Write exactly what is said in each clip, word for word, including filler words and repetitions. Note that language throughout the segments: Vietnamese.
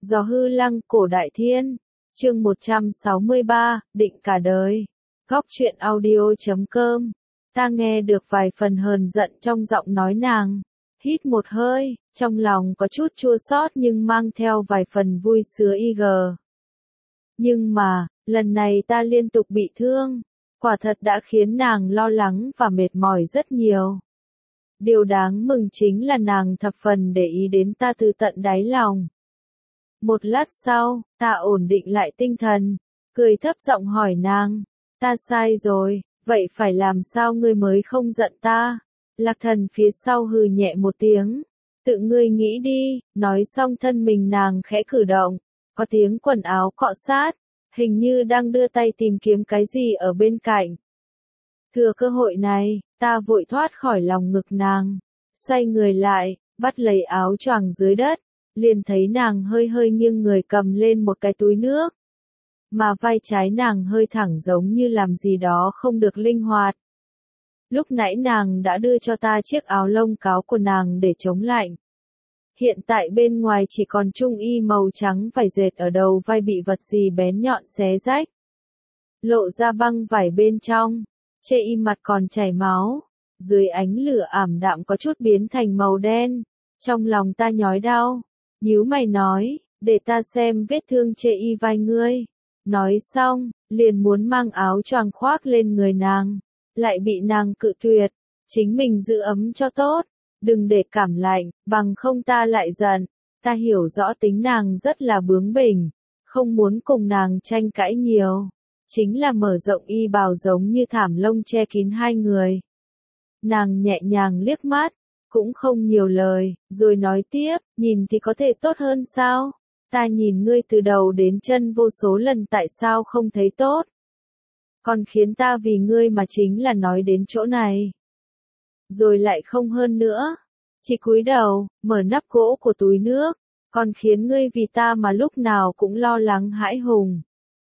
Gió hư lăng cổ đại thiên. Chương một trăm sáu mươi ba, định cả đời. Góc truyện audio chấm com. Ta nghe được vài phần hờn giận trong giọng nói nàng. Hít một hơi, trong lòng có chút chua xót nhưng mang theo vài phần vui sướng y gờ. Nhưng mà, lần này ta liên tục bị thương, quả thật đã khiến nàng lo lắng và mệt mỏi rất nhiều. Điều đáng mừng chính là nàng thập phần để ý đến ta từ tận đáy lòng. Một lát sau, ta ổn định lại tinh thần, cười thấp giọng hỏi nàng, ta sai rồi, vậy phải làm sao ngươi mới không giận ta? Lạc Thần phía sau hừ nhẹ một tiếng, tự ngươi nghĩ đi, nói xong thân mình nàng khẽ cử động, có tiếng quần áo cọ sát, hình như đang đưa tay tìm kiếm cái gì ở bên cạnh. Thừa cơ hội này, ta vội thoát khỏi lòng ngực nàng, xoay người lại, bắt lấy áo choàng dưới đất, liền thấy nàng hơi hơi nghiêng người cầm lên một cái túi nước. Mà vai trái nàng hơi thẳng giống như làm gì đó không được linh hoạt. Lúc nãy nàng đã đưa cho ta chiếc áo lông cáo của nàng để chống lạnh. Hiện tại bên ngoài chỉ còn trung y màu trắng vải dệt ở đầu vai bị vật gì bén nhọn xé rách. Lộ ra băng vải bên trong, chê y mặt còn chảy máu, dưới ánh lửa ảm đạm có chút biến thành màu đen. Trong lòng ta nhói đau, nhíu mày nói, để ta xem vết thương chê y vai ngươi. Nói xong, liền muốn mang áo choàng khoác lên người nàng, lại bị nàng cự tuyệt, chính mình giữ ấm cho tốt, đừng để cảm lạnh, bằng không ta lại giận. Ta hiểu rõ tính nàng rất là bướng bỉnh, không muốn cùng nàng tranh cãi nhiều, chính là mở rộng y bào giống như thảm lông che kín hai người. Nàng nhẹ nhàng liếc mắt, cũng không nhiều lời, rồi nói tiếp, nhìn thì có thể tốt hơn sao? Ta nhìn ngươi từ đầu đến chân vô số lần tại sao không thấy tốt? Còn khiến ta vì ngươi mà chính là nói đến chỗ này. Rồi lại không hơn nữa. Chỉ cúi đầu, mở nắp gỗ của túi nước, còn khiến ngươi vì ta mà lúc nào cũng lo lắng hãi hùng.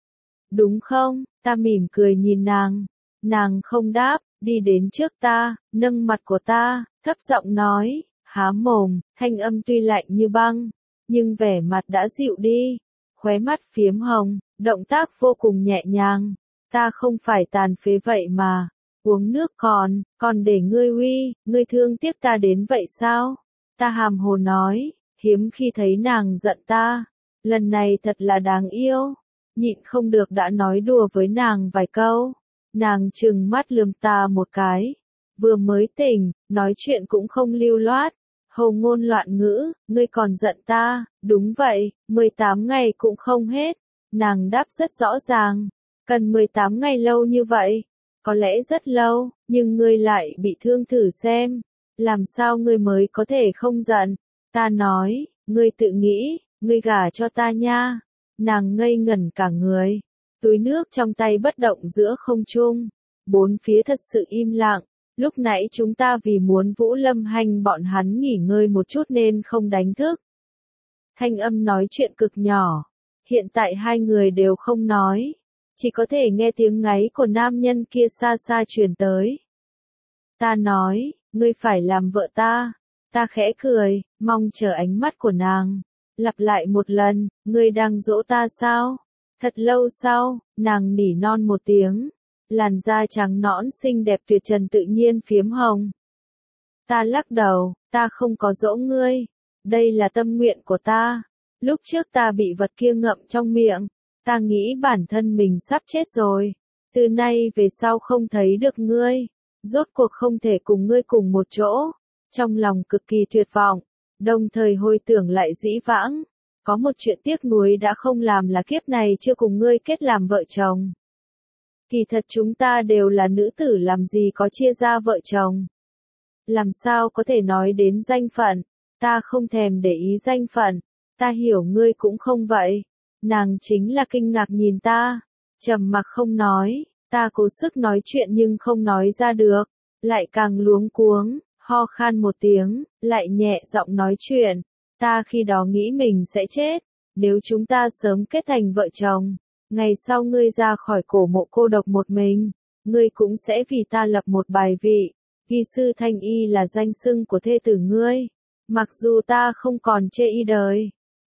Đúng không? Ta mỉm cười nhìn nàng. Nàng không đáp, đi đến trước ta, nâng mặt của ta, thấp giọng nói, há mồm, thanh âm tuy lạnh như băng, nhưng vẻ mặt đã dịu đi, khóe mắt phiếm hồng, động tác vô cùng nhẹ nhàng. Ta không phải tàn phế vậy mà, uống nước còn, còn để ngươi uy, ngươi thương tiếc ta đến vậy sao? Ta hàm hồ nói, hiếm khi thấy nàng giận ta, lần này thật là đáng yêu, nhịn không được đã nói đùa với nàng vài câu. Nàng trừng mắt lườm ta một cái, vừa mới tỉnh, nói chuyện cũng không lưu loát, hầu ngôn loạn ngữ, ngươi còn giận ta, đúng vậy, mười tám ngày cũng không hết. Nàng đáp rất rõ ràng, cần mười tám ngày lâu như vậy, có lẽ rất lâu, nhưng ngươi lại bị thương thử xem, làm sao ngươi mới có thể không giận? Ta nói, ngươi tự nghĩ, ngươi gả cho ta nha. Nàng ngây ngẩn cả người, túi nước trong tay bất động giữa không trung, bốn phía thật sự im lặng. Lúc nãy chúng ta vì muốn Vũ Lâm Hành bọn hắn nghỉ ngơi một chút nên không đánh thức. Thanh âm nói chuyện cực nhỏ, hiện tại hai người đều không nói, chỉ có thể nghe tiếng ngáy của nam nhân kia xa xa truyền tới. Ta nói, ngươi phải làm vợ ta. Ta khẽ cười, mong chờ ánh mắt của nàng. Lặp lại một lần, ngươi đang dỗ ta sao? Thật lâu sau, nàng nỉ non một tiếng. Làn da trắng nõn xinh đẹp tuyệt trần tự nhiên phiếm hồng. Ta lắc đầu, ta không có dỗ ngươi. Đây là tâm nguyện của ta. Lúc trước ta bị vật kia ngậm trong miệng. Ta nghĩ bản thân mình sắp chết rồi. Từ nay về sau không thấy được ngươi. Rốt cuộc không thể cùng ngươi cùng một chỗ. Trong lòng cực kỳ tuyệt vọng. Đồng thời hồi tưởng lại dĩ vãng. Có một chuyện tiếc nuối đã không làm là kiếp này chưa cùng ngươi kết làm vợ chồng. Kỳ thật chúng ta đều là nữ tử làm gì có chia ra vợ chồng. Làm sao có thể nói đến danh phận, ta không thèm để ý danh phận, ta hiểu ngươi cũng không vậy. Nàng chính là kinh ngạc nhìn ta, trầm mặc không nói, ta cố sức nói chuyện nhưng không nói ra được, lại càng luống cuống, ho khan một tiếng, lại nhẹ giọng nói chuyện. Ta khi đó nghĩ mình sẽ chết, nếu chúng ta sớm kết thành vợ chồng. Ngày sau ngươi ra khỏi cổ mộ cô độc một mình, ngươi cũng sẽ vì ta lập một bài vị, ghi sư Thanh Y là danh xưng của thê tử ngươi. Mặc dù ta không còn chê y đời,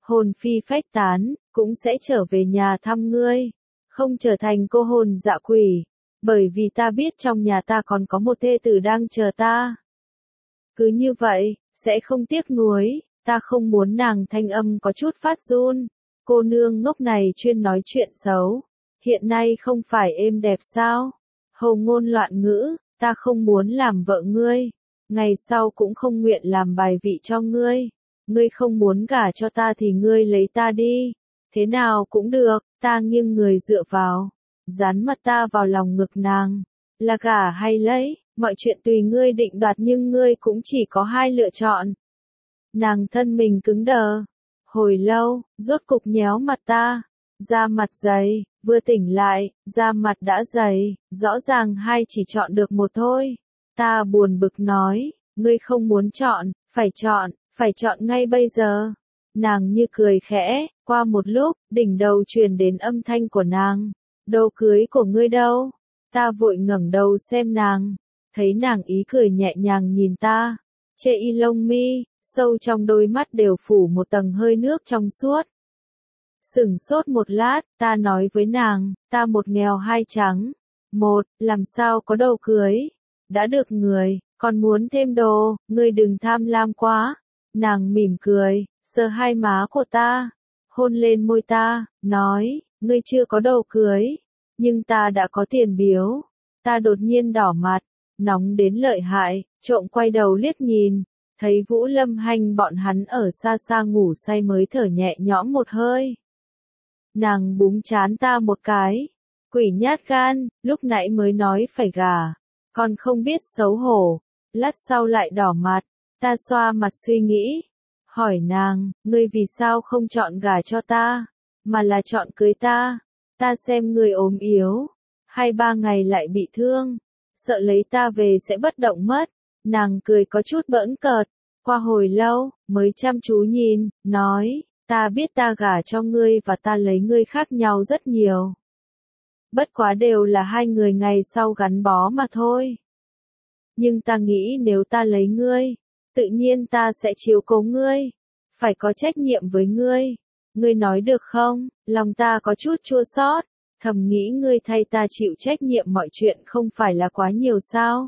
hồn phi phách tán, cũng sẽ trở về nhà thăm ngươi, không trở thành cô hồn dạ quỷ, bởi vì ta biết trong nhà ta còn có một thê tử đang chờ ta. Cứ như vậy, sẽ không tiếc nuối, ta không muốn nàng thanh âm có chút phát run, cô nương ngốc này chuyên nói chuyện xấu, hiện nay không phải êm đẹp sao, hầu ngôn loạn ngữ, ta không muốn làm vợ ngươi, ngày sau cũng không nguyện làm bài vị cho ngươi, ngươi không muốn gả cho ta thì ngươi lấy ta đi, thế nào cũng được, ta nghiêng người dựa vào, dán mặt ta vào lòng ngực nàng, là gả hay lấy, mọi chuyện tùy ngươi định đoạt nhưng ngươi cũng chỉ có hai lựa chọn. Nàng thân mình cứng đờ, hồi lâu, rốt cục nhéo mặt ta, da mặt dày, vừa tỉnh lại, da mặt đã dày, rõ ràng hai chỉ chọn được một thôi. Ta buồn bực nói, ngươi không muốn chọn, phải chọn, phải chọn ngay bây giờ. Nàng như cười khẽ, qua một lúc, đỉnh đầu truyền đến âm thanh của nàng, đồ cưới của ngươi đâu? Ta vội ngẩng đầu xem nàng, thấy nàng ý cười nhẹ nhàng nhìn ta, chê y lông mi, sâu trong đôi mắt đều phủ một tầng hơi nước trong suốt. Sửng sốt một lát, ta nói với nàng, ta một nghèo hai trắng. Một, làm sao có đồ cưới? Đã được người, còn muốn thêm đồ, ngươi đừng tham lam quá. Nàng mỉm cười, sờ hai má của ta, hôn lên môi ta, nói, ngươi chưa có đồ cưới, nhưng ta đã có tiền biếu. Ta đột nhiên đỏ mặt, nóng đến lợi hại, trộm quay đầu liếc nhìn, thấy Vũ Lâm Hanh bọn hắn ở xa xa ngủ say mới thở nhẹ nhõm một hơi. Nàng búng chán ta một cái, quỷ nhát gan, lúc nãy mới nói phải gả, còn không biết xấu hổ, lát sau lại đỏ mặt, ta xoa mặt suy nghĩ, hỏi nàng, ngươi vì sao không chọn gả cho ta, mà là chọn cưới ta, ta xem ngươi ốm yếu, hai ba ngày lại bị thương, sợ lấy ta về sẽ bất động mất, nàng cười có chút bỡn cợt, qua hồi lâu, mới chăm chú nhìn, nói, ta biết ta gả cho ngươi và ta lấy ngươi khác nhau rất nhiều. Bất quá đều là hai người ngày sau gắn bó mà thôi. Nhưng ta nghĩ nếu ta lấy ngươi, tự nhiên ta sẽ chiếu cố ngươi, phải có trách nhiệm với ngươi. Ngươi nói được không? Lòng ta có chút chua xót, thầm nghĩ ngươi thay ta chịu trách nhiệm mọi chuyện không phải là quá nhiều sao?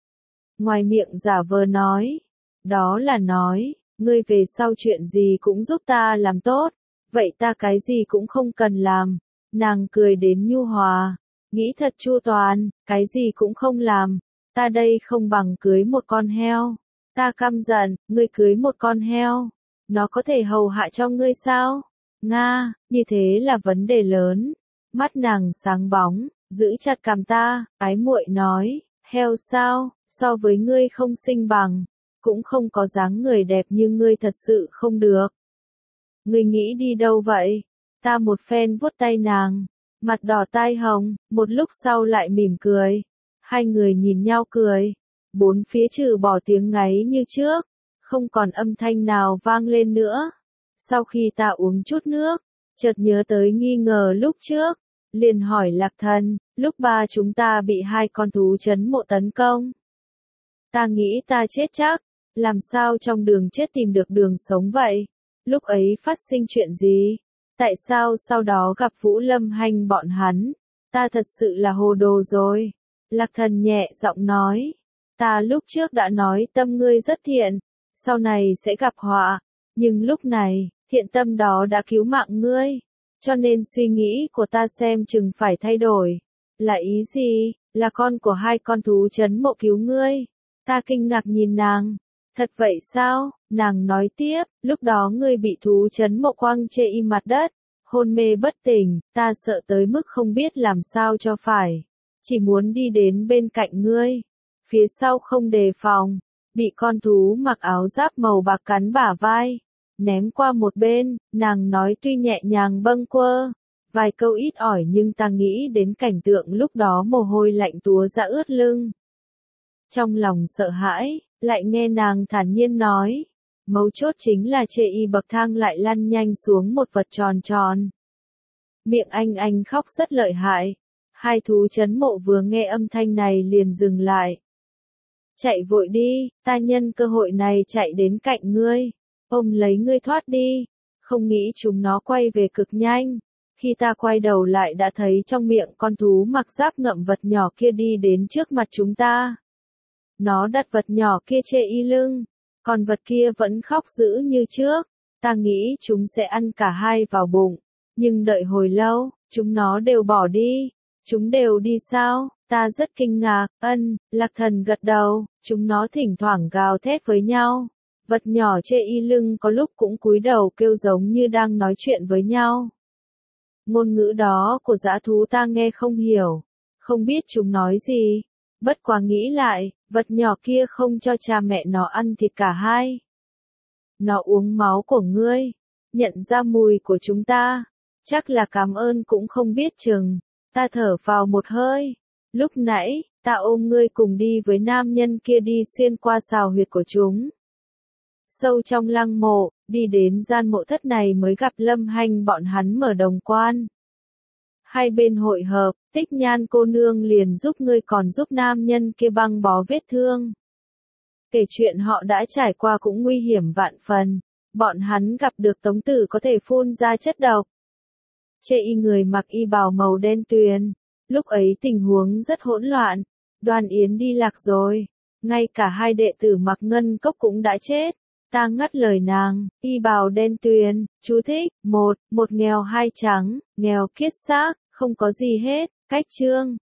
Ngoài miệng giả vờ nói, đó là nói, ngươi về sau chuyện gì cũng giúp ta làm tốt, vậy ta cái gì cũng không cần làm. Nàng cười đến nhu hòa, nghĩ thật chu toàn, cái gì cũng không làm, ta đây không bằng cưới một con heo. Ta căm giận, ngươi cưới một con heo, nó có thể hầu hạ cho ngươi sao? Nga, như thế là vấn đề lớn. Mắt nàng sáng bóng, giữ chặt cằm ta, ái muội nói, heo sao, so với ngươi không xinh bằng, cũng không có dáng người đẹp như ngươi thật sự không được. Ngươi nghĩ đi đâu vậy? Ta một phen vuốt tay nàng, mặt đỏ tai hồng, một lúc sau lại mỉm cười. Hai người nhìn nhau cười, bốn phía trừ bỏ tiếng ngáy như trước, không còn âm thanh nào vang lên nữa. Sau khi ta uống chút nước, chợt nhớ tới nghi ngờ lúc trước, liền hỏi Lạc Thần, lúc ba chúng ta bị hai con thú trấn mộ tấn công. Ta nghĩ ta chết chắc, làm sao trong đường chết tìm được đường sống vậy? Lúc ấy phát sinh chuyện gì? Tại sao sau đó gặp Vũ Lâm Hanh bọn hắn? Ta thật sự là hồ đồ rồi. Lạc Thần nhẹ giọng nói, ta lúc trước đã nói tâm ngươi rất thiện, sau này sẽ gặp họa, nhưng lúc này, thiện tâm đó đã cứu mạng ngươi, cho nên suy nghĩ của ta xem chừng phải thay đổi. Là ý gì? Là con của hai con thú trấn mộ cứu ngươi. Ta kinh ngạc nhìn nàng. Thật vậy sao? Nàng nói tiếp, lúc đó ngươi bị thú trấn mộ quăng chê y mặt đất, hôn mê bất tỉnh, ta sợ tới mức không biết làm sao cho phải. Chỉ muốn đi đến bên cạnh ngươi. Phía sau không đề phòng, bị con thú mặc áo giáp màu bạc cắn bả vai, ném qua một bên, nàng nói tuy nhẹ nhàng bâng quơ, vài câu ít ỏi nhưng ta nghĩ đến cảnh tượng lúc đó mồ hôi lạnh túa ra ướt lưng. Trong lòng sợ hãi, lại nghe nàng thản nhiên nói, mấu chốt chính là chê y bậc thang lại lăn nhanh xuống một vật tròn tròn. Miệng anh anh khóc rất lợi hại, hai thú trấn mộ vừa nghe âm thanh này liền dừng lại. Chạy vội đi, ta nhân cơ hội này chạy đến cạnh ngươi, ôm lấy ngươi thoát đi, không nghĩ chúng nó quay về cực nhanh. Khi ta quay đầu lại đã thấy trong miệng con thú mặc giáp ngậm vật nhỏ kia đi đến trước mặt chúng ta. Nó đặt vật nhỏ kia trên y lưng, còn vật kia vẫn khóc dữ như trước. Ta nghĩ chúng sẽ ăn cả hai vào bụng, nhưng đợi hồi lâu, chúng nó đều bỏ đi. Chúng đều đi sao? Ta rất kinh ngạc. Ân, Lạc Thần gật đầu. Chúng nó thỉnh thoảng gào thét với nhau. Vật nhỏ trên y lưng có lúc cũng cúi đầu kêu giống như đang nói chuyện với nhau. Ngôn ngữ đó của dã thú ta nghe không hiểu, không biết chúng nói gì. Bất quá nghĩ lại, vật nhỏ kia không cho cha mẹ nó ăn thịt cả hai. Nó uống máu của ngươi, nhận ra mùi của chúng ta, chắc là cảm ơn cũng không biết chừng. Ta thở vào một hơi. Lúc nãy, ta ôm ngươi cùng đi với nam nhân kia đi xuyên qua sào huyệt của chúng. Sâu trong lăng mộ, đi đến gian mộ thất này mới gặp Lâm Hanh bọn hắn mở đồng quan. Hai bên hội hợp, Tích Nhan cô nương liền giúp ngươi còn giúp nam nhân kia băng bó vết thương. Kể chuyện họ đã trải qua cũng nguy hiểm vạn phần, bọn hắn gặp được Tống Tử có thể phun ra chất độc. Chê y người mặc y bào màu đen tuyền, lúc ấy tình huống rất hỗn loạn, Đoan Yến đi lạc rồi, ngay cả hai đệ tử mặc ngân cốc cũng đã chết. Ta ngắt lời nàng, y bào đen tuyền, chú thích, một, một nghèo hai trắng, nghèo kiết xác, không có gì hết, cách chương.